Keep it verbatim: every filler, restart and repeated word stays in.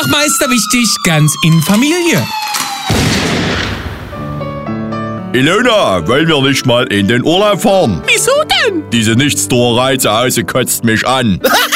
nach Meisterwichtig, ganz in Familie. Ilona, wollen wir nicht mal in den Urlaub fahren? Wieso denn? Diese Nichtstuerei zu Hause kotzt mich an.